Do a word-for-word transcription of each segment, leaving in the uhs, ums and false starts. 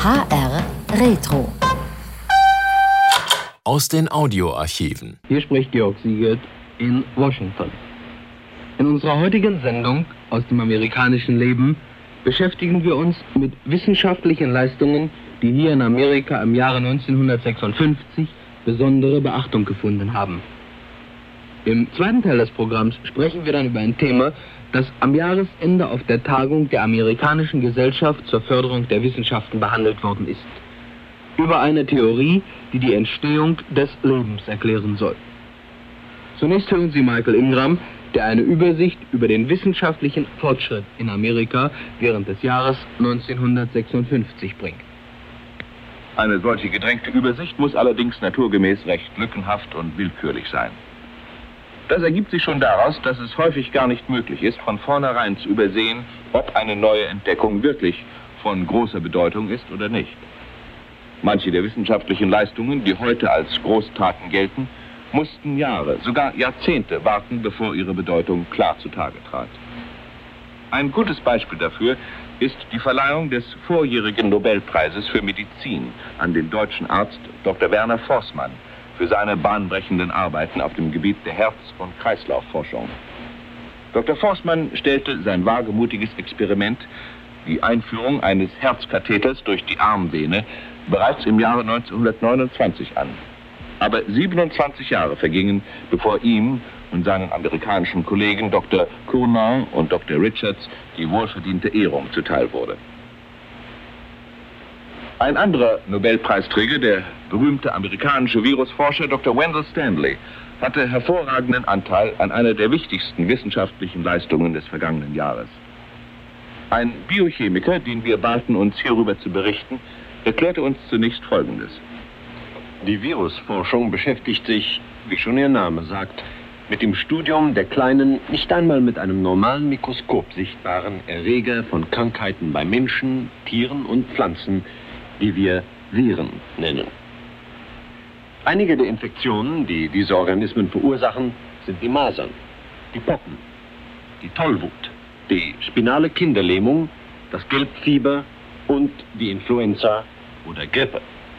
H R Retro. Aus den Audioarchiven. Hier spricht Georg Siegert in Washington. In unserer heutigen Sendung aus dem amerikanischen Leben beschäftigen wir uns mit wissenschaftlichen Leistungen, die hier in Amerika im Jahre neunzehnhundertsechsundfünfzig besondere Beachtung gefunden haben. Im zweiten Teil des Programms sprechen wir dann über ein Thema, das am Jahresende auf der Tagung der Amerikanischen Gesellschaft zur Förderung der Wissenschaften behandelt worden ist. Über eine Theorie, die die Entstehung des Lebens erklären soll. Zunächst hören Sie Michael Ingram, der eine Übersicht über den wissenschaftlichen Fortschritt in Amerika während des Jahres neunzehnhundertsechsundfünfzig bringt. Eine solche gedrängte Übersicht muss allerdings naturgemäß recht lückenhaft und willkürlich sein. Das ergibt sich schon daraus, dass es häufig gar nicht möglich ist, von vornherein zu übersehen, ob eine neue Entdeckung wirklich von großer Bedeutung ist oder nicht. Manche der wissenschaftlichen Leistungen, die heute als Großtaten gelten, mussten Jahre, sogar Jahrzehnte warten, bevor ihre Bedeutung klar zutage trat. Ein gutes Beispiel dafür ist die Verleihung des vorjährigen Nobelpreises für Medizin an den deutschen Arzt Doktor Werner Forssmann für seine bahnbrechenden Arbeiten auf dem Gebiet der Herz- und Kreislaufforschung. Doktor Forssmann stellte sein wagemutiges Experiment, die Einführung eines Herzkatheters durch die Armvene, bereits im Jahre neunzehnhundertneunundzwanzig an. Aber siebenundzwanzig Jahre vergingen, bevor ihm und seinen amerikanischen Kollegen Doktor Cournant und Doktor Richards die wohlverdiente Ehrung zuteil wurde. Ein anderer Nobelpreisträger, der berühmte amerikanische Virusforscher Doktor Wendell Stanley, hatte hervorragenden Anteil an einer der wichtigsten wissenschaftlichen Leistungen des vergangenen Jahres. Ein Biochemiker, den wir baten, uns hierüber zu berichten, erklärte uns zunächst Folgendes. Die Virusforschung beschäftigt sich, wie schon ihr Name sagt, mit dem Studium der kleinen, nicht einmal mit einem normalen Mikroskop sichtbaren Erreger von Krankheiten bei Menschen, Tieren und Pflanzen, die wir Viren nennen. Einige der Infektionen, die diese Organismen verursachen, sind die Masern, die Pocken, die Tollwut, die spinale Kinderlähmung, das Gelbfieber und die Influenza oder Grippe.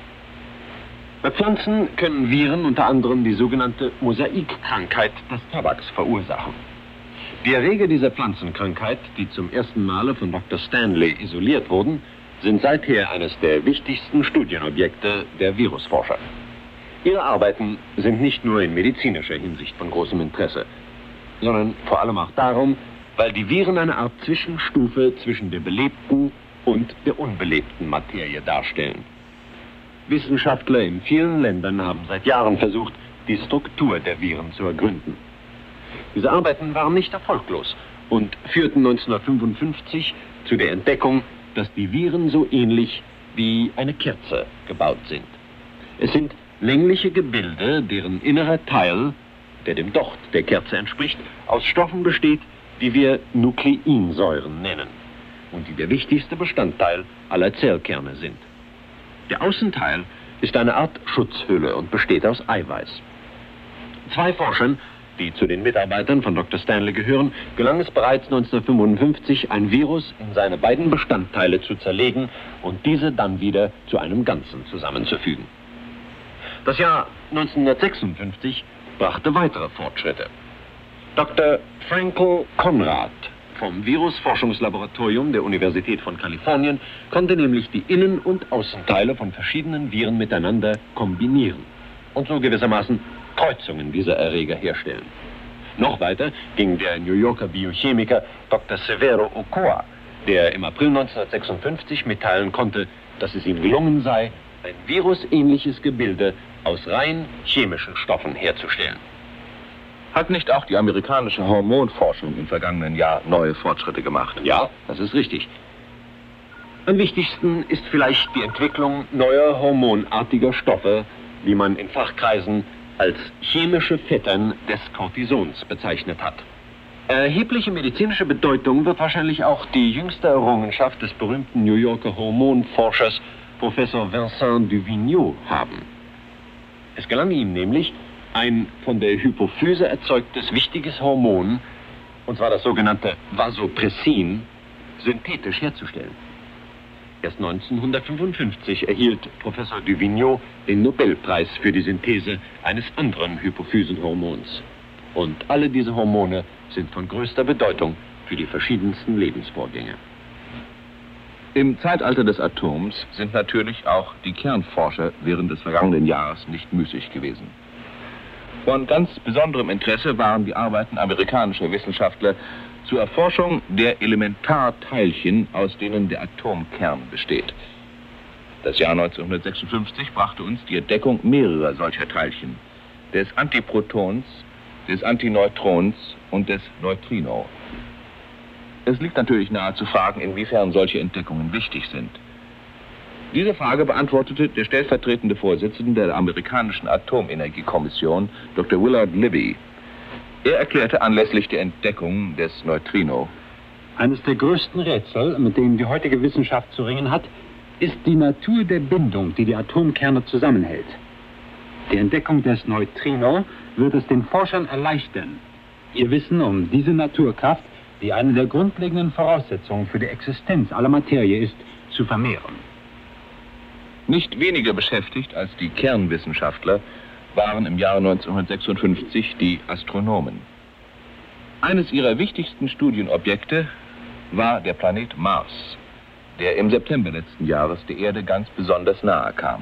Bei Pflanzen können Viren unter anderem die sogenannte Mosaikkrankheit des Tabaks verursachen. Die Erreger dieser Pflanzenkrankheit, die zum ersten Male von Doktor Stanley isoliert wurden, sind seither eines der wichtigsten Studienobjekte der Virusforscher. Ihre Arbeiten sind nicht nur in medizinischer Hinsicht von großem Interesse, sondern vor allem auch darum, weil die Viren eine Art Zwischenstufe zwischen der belebten und der unbelebten Materie darstellen. Wissenschaftler in vielen Ländern haben seit Jahren versucht, die Struktur der Viren zu ergründen. Diese Arbeiten waren nicht erfolglos und führten neunzehnhundertfünfundfünfzig zu der Entdeckung, dass die Viren so ähnlich wie eine Kerze gebaut sind. Es sind längliche Gebilde, deren innerer Teil, der dem Docht der Kerze entspricht, aus Stoffen besteht, die wir Nukleinsäuren nennen und die der wichtigste Bestandteil aller Zellkerne sind. Der Außenteil ist eine Art Schutzhülle und besteht aus Eiweiß. Zwei Forschern, die zu den Mitarbeitern von Doktor Stanley gehören, gelang es bereits neunzehnhundertfünfundfünfzig, ein Virus in seine beiden Bestandteile zu zerlegen und diese dann wieder zu einem Ganzen zusammenzufügen. Das Jahr neunzehnhundertsechsundfünfzig brachte weitere Fortschritte. Doktor Frankel Conrad vom Virusforschungslaboratorium der Universität von Kalifornien konnte nämlich die Innen- und Außenteile von verschiedenen Viren miteinander kombinieren und so gewissermaßen Kreuzungen dieser Erreger herstellen. Noch weiter ging der New Yorker Biochemiker Doktor Severo Ochoa, der im April neunzehnhundertsechsundfünfzig mitteilen konnte, dass es ihm gelungen sei, ein virusähnliches Gebilde aus rein chemischen Stoffen herzustellen. Hat nicht auch die amerikanische Hormonforschung im vergangenen Jahr neue Fortschritte gemacht? Ja, das ist richtig. Am wichtigsten ist vielleicht die Entwicklung neuer hormonartiger Stoffe, die man in Fachkreisen als chemische Vettern des Cortisons bezeichnet hat. Erhebliche medizinische Bedeutung wird wahrscheinlich auch die jüngste Errungenschaft des berühmten New Yorker Hormonforschers Professor Vincent Duvigneau haben. Es gelang ihm nämlich, ein von der Hypophyse erzeugtes wichtiges Hormon, und zwar das sogenannte Vasopressin, synthetisch herzustellen. Erst neunzehnhundertfünfundfünfzig erhielt Professor Duvigneau den Nobelpreis für die Synthese eines anderen Hypophysenhormons. Und alle diese Hormone sind von größter Bedeutung für die verschiedensten Lebensvorgänge. Im Zeitalter des Atoms sind natürlich auch die Kernforscher während des vergangenen Jahres nicht müßig gewesen. Von ganz besonderem Interesse waren die Arbeiten amerikanischer Wissenschaftler zur Erforschung der Elementarteilchen, aus denen der Atomkern besteht. Das Jahr neunzehnhundertsechsundfünfzig brachte uns die Entdeckung mehrerer solcher Teilchen, des Antiprotons, des Antineutrons und des Neutrino. Es liegt natürlich nahe zu fragen, inwiefern solche Entdeckungen wichtig sind. Diese Frage beantwortete der stellvertretende Vorsitzende der amerikanischen Atomenergiekommission, Doktor Willard Libby. Er erklärte anlässlich der Entdeckung des Neutrino: Eines der größten Rätsel, mit denen die heutige Wissenschaft zu ringen hat, ist die Natur der Bindung, die die Atomkerne zusammenhält. Die Entdeckung des Neutrino wird es den Forschern erleichtern, ihr Wissen um diese Naturkraft, die eine der grundlegenden Voraussetzungen für die Existenz aller Materie ist, zu vermehren. Nicht weniger beschäftigt als die Kernwissenschaftler waren im Jahre neunzehnhundertsechsundfünfzig die Astronomen. Eines ihrer wichtigsten Studienobjekte war der Planet Mars, der im September letzten Jahres der Erde ganz besonders nahe kam.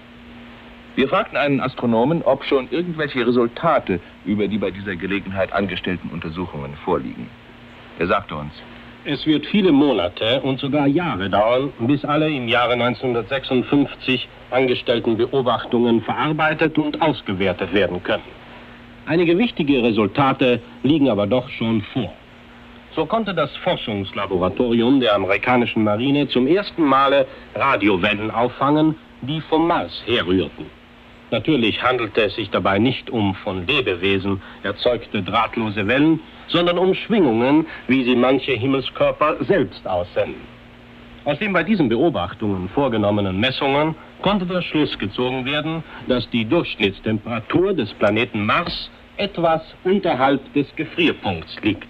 Wir fragten einen Astronomen, ob schon irgendwelche Resultate über die bei dieser Gelegenheit angestellten Untersuchungen vorliegen. Er sagte uns: Es wird viele Monate und sogar Jahre dauern, bis alle im Jahre neunzehnhundertsechsundfünfzig angestellten Beobachtungen verarbeitet und ausgewertet werden können. Einige wichtige Resultate liegen aber doch schon vor. So konnte das Forschungslaboratorium der amerikanischen Marine zum ersten Male Radiowellen auffangen, die vom Mars herrührten. Natürlich handelte es sich dabei nicht um von Lebewesen erzeugte drahtlose Wellen, sondern um Schwingungen, wie sie manche Himmelskörper selbst aussenden. Aus den bei diesen Beobachtungen vorgenommenen Messungen konnte der Schluss gezogen werden, dass die Durchschnittstemperatur des Planeten Mars etwas unterhalb des Gefrierpunkts liegt.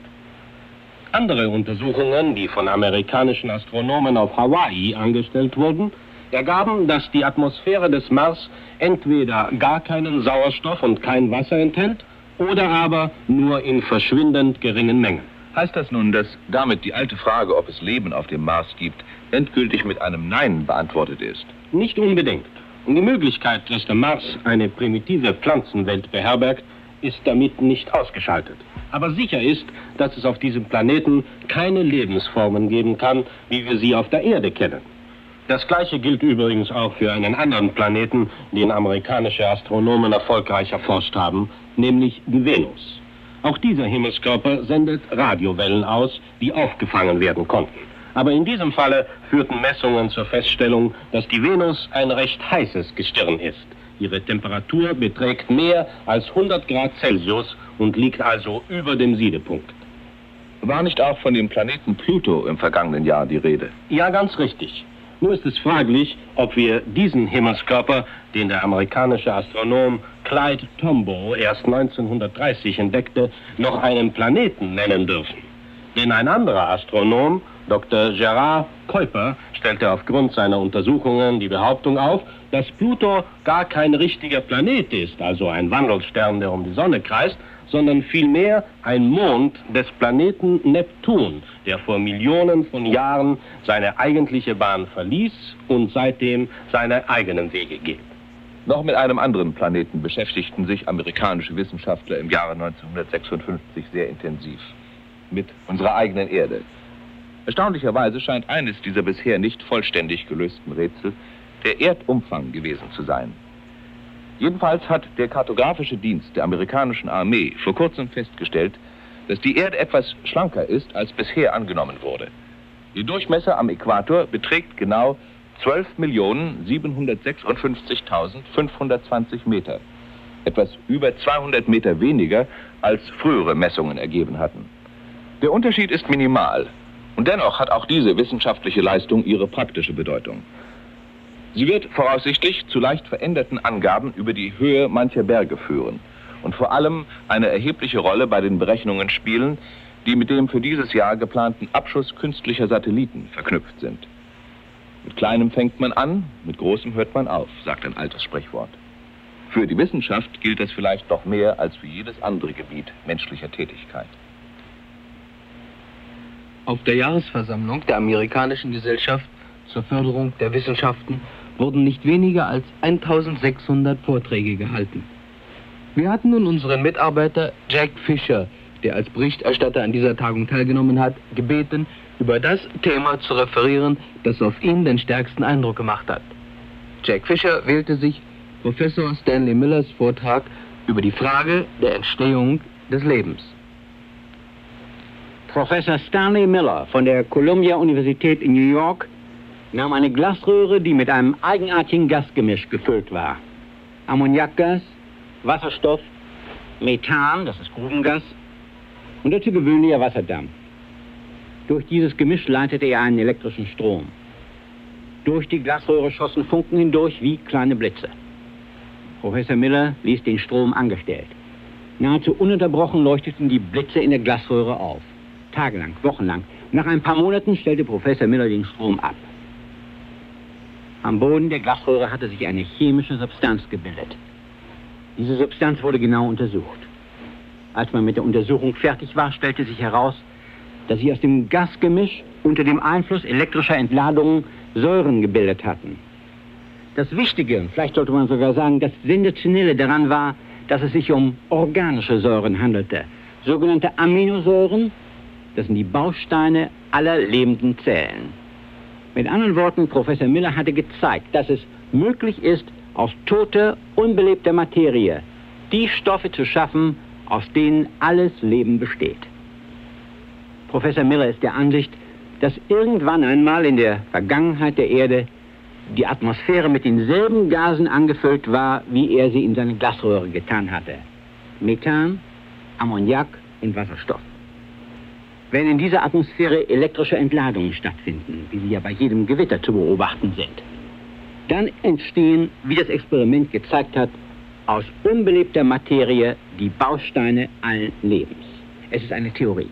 Andere Untersuchungen, die von amerikanischen Astronomen auf Hawaii angestellt wurden, ergaben, dass die Atmosphäre des Mars entweder gar keinen Sauerstoff und kein Wasser enthält oder aber nur in verschwindend geringen Mengen. Heißt das nun, dass damit die alte Frage, ob es Leben auf dem Mars gibt, endgültig mit einem Nein beantwortet ist? Nicht unbedingt. Und die Möglichkeit, dass der Mars eine primitive Pflanzenwelt beherbergt, ist damit nicht ausgeschaltet. Aber sicher ist, dass es auf diesem Planeten keine Lebensformen geben kann, wie wir sie auf der Erde kennen. Das Gleiche gilt übrigens auch für einen anderen Planeten, den amerikanische Astronomen erfolgreich erforscht haben, nämlich die Venus. Auch dieser Himmelskörper sendet Radiowellen aus, die aufgefangen werden konnten. Aber in diesem Falle führten Messungen zur Feststellung, dass die Venus ein recht heißes Gestirn ist. Ihre Temperatur beträgt mehr als hundert Grad Celsius und liegt also über dem Siedepunkt. War nicht auch von dem Planeten Pluto im vergangenen Jahr die Rede? Ja, ganz richtig. Nur ist es fraglich, ob wir diesen Himmelskörper, den der amerikanische Astronom Clyde Tombaugh erst neunzehnhundertdreißig entdeckte, noch einen Planeten nennen dürfen. Denn ein anderer Astronom, Doktor Gerard Kuiper, stellte aufgrund seiner Untersuchungen die Behauptung auf, dass Pluto gar kein richtiger Planet ist, also ein Wandelstern, der um die Sonne kreist, sondern vielmehr ein Mond des Planeten Neptun, der vor Millionen von Jahren seine eigentliche Bahn verließ und seitdem seine eigenen Wege geht. Noch mit einem anderen Planeten beschäftigten sich amerikanische Wissenschaftler im Jahre neunzehnhundertsechsundfünfzig sehr intensiv. Mit unserer eigenen Erde. Erstaunlicherweise scheint eines dieser bisher nicht vollständig gelösten Rätsel der Erdumfang gewesen zu sein. Jedenfalls hat der kartografische Dienst der amerikanischen Armee vor kurzem festgestellt, dass die Erde etwas schlanker ist, als bisher angenommen wurde. Ihr Durchmesser am Äquator beträgt genau zwölf Millionen siebenhundertsechsundfünfzigtausendfünfhundertzwanzig Meter. Etwas über zweihundert Meter weniger, als frühere Messungen ergeben hatten. Der Unterschied ist minimal. Und dennoch hat auch diese wissenschaftliche Leistung ihre praktische Bedeutung. Sie wird voraussichtlich zu leicht veränderten Angaben über die Höhe mancher Berge führen und vor allem eine erhebliche Rolle bei den Berechnungen spielen, die mit dem für dieses Jahr geplanten Abschuss künstlicher Satelliten verknüpft sind. Mit Kleinem fängt man an, mit Großem hört man auf, sagt ein altes Sprichwort. Für die Wissenschaft gilt das vielleicht noch mehr als für jedes andere Gebiet menschlicher Tätigkeit. Auf der Jahresversammlung der amerikanischen Gesellschaft zur Förderung der Wissenschaften wurden nicht weniger als eintausendsechshundert Vorträge gehalten. Wir hatten nun unseren Mitarbeiter Jack Fisher, der als Berichterstatter an dieser Tagung teilgenommen hat, gebeten, über das Thema zu referieren, das auf ihn den stärksten Eindruck gemacht hat. Jack Fisher wählte sich Professor Stanley Millers Vortrag über die Frage der Entstehung des Lebens. Professor Stanley Miller von der Columbia-Universität in New York nahm eine Glasröhre, die mit einem eigenartigen Gasgemisch gefüllt war. Ammoniakgas, Wasserstoff, Methan, das ist Grubengas, und dazu gewöhnlicher Wasserdampf. Durch dieses Gemisch leitete er einen elektrischen Strom. Durch die Glasröhre schossen Funken hindurch wie kleine Blitze. Professor Miller ließ den Strom angestellt. Nahezu ununterbrochen leuchteten die Blitze in der Glasröhre auf. Tagelang, wochenlang. Nach ein paar Monaten stellte Professor Miller den Strom ab. Am Boden der Glasröhre hatte sich eine chemische Substanz gebildet. Diese Substanz wurde genau untersucht. Als man mit der Untersuchung fertig war, stellte sich heraus, dass sie aus dem Gasgemisch unter dem Einfluss elektrischer Entladungen Säuren gebildet hatten. Das Wichtige, vielleicht sollte man sogar sagen, das Sensationelle daran war, dass es sich um organische Säuren handelte. Sogenannte Aminosäuren, das sind die Bausteine aller lebenden Zellen. Mit anderen Worten, Professor Miller hatte gezeigt, dass es möglich ist, aus toter, unbelebter Materie die Stoffe zu schaffen, aus denen alles Leben besteht. Professor Miller ist der Ansicht, dass irgendwann einmal in der Vergangenheit der Erde die Atmosphäre mit denselben Gasen angefüllt war, wie er sie in seine Glasröhre getan hatte. Methan, Ammoniak und Wasserstoff. Wenn in dieser Atmosphäre elektrische Entladungen stattfinden, wie sie ja bei jedem Gewitter zu beobachten sind, dann entstehen, wie das Experiment gezeigt hat, aus unbelebter Materie die Bausteine allen Lebens. Es ist eine Theorie.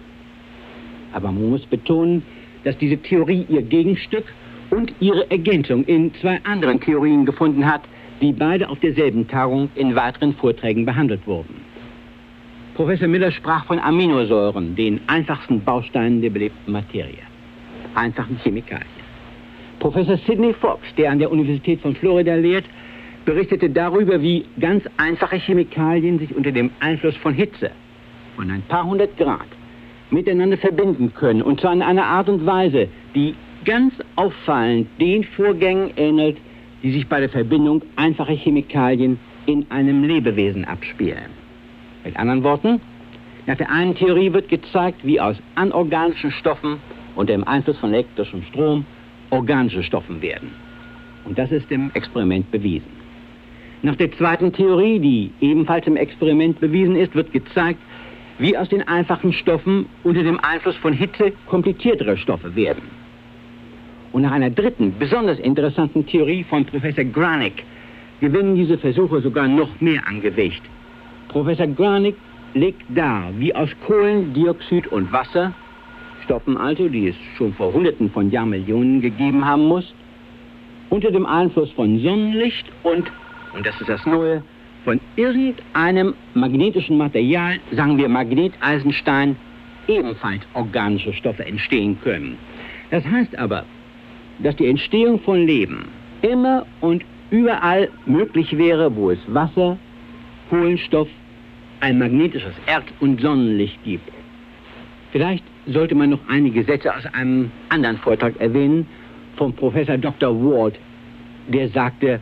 Aber man muss betonen, dass diese Theorie ihr Gegenstück und ihre Ergänzung in zwei anderen Theorien gefunden hat, die beide auf derselben Tagung in weiteren Vorträgen behandelt wurden. Professor Miller sprach von Aminosäuren, den einfachsten Bausteinen der belebten Materie, einfachen Chemikalien. Professor Sidney Fox, der an der Universität von Florida lehrt, berichtete darüber, wie ganz einfache Chemikalien sich unter dem Einfluss von Hitze, von ein paar hundert Grad, miteinander verbinden können, und zwar in einer Art und Weise, die ganz auffallend den Vorgängen ähnelt, die sich bei der Verbindung einfacher Chemikalien in einem Lebewesen abspielen. Mit anderen Worten, nach der einen Theorie wird gezeigt, wie aus anorganischen Stoffen unter dem Einfluss von elektrischem Strom organische Stoffen werden. Und das ist im Experiment bewiesen. Nach der zweiten Theorie, die ebenfalls im Experiment bewiesen ist, wird gezeigt, wie aus den einfachen Stoffen unter dem Einfluss von Hitze kompliziertere Stoffe werden. Und nach einer dritten, besonders interessanten Theorie von Professor Granick gewinnen diese Versuche sogar noch mehr an Gewicht. Professor Granick legt dar, wie aus Kohlendioxid und Wasser, Stoffen also, die es schon vor Hunderten von Jahrmillionen gegeben haben muss, unter dem Einfluss von Sonnenlicht und, und das ist das Neue, von irgendeinem magnetischen Material, sagen wir Magneteisenstein, ebenfalls organische Stoffe entstehen können. Das heißt aber, dass die Entstehung von Leben immer und überall möglich wäre, wo es Wasser, Kohlenstoff, ein magnetisches Erd- und Sonnenlicht gibt. Vielleicht sollte man noch einige Sätze aus einem anderen Vortrag erwähnen, vom Professor Doktor Ward, der sagte,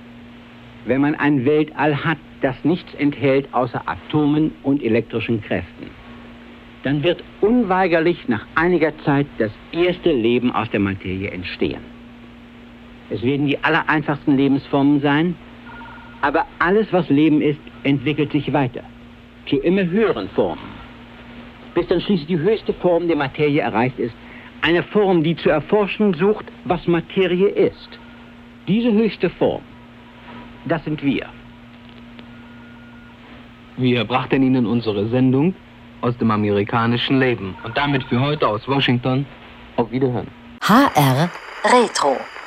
wenn man ein Weltall hat, das nichts enthält außer Atomen und elektrischen Kräften, dann wird unweigerlich nach einiger Zeit das erste Leben aus der Materie entstehen. Es werden die allereinfachsten Lebensformen sein, aber alles, was Leben ist, entwickelt sich weiter, zu immer höheren Formen, bis dann schließlich die höchste Form der Materie erreicht ist, eine Form, die zu erforschen sucht, was Materie ist. Diese höchste Form, das sind wir. Wir brachten Ihnen unsere Sendung aus dem amerikanischen Leben. Und damit für heute aus Washington auf Wiederhören. H R Retro.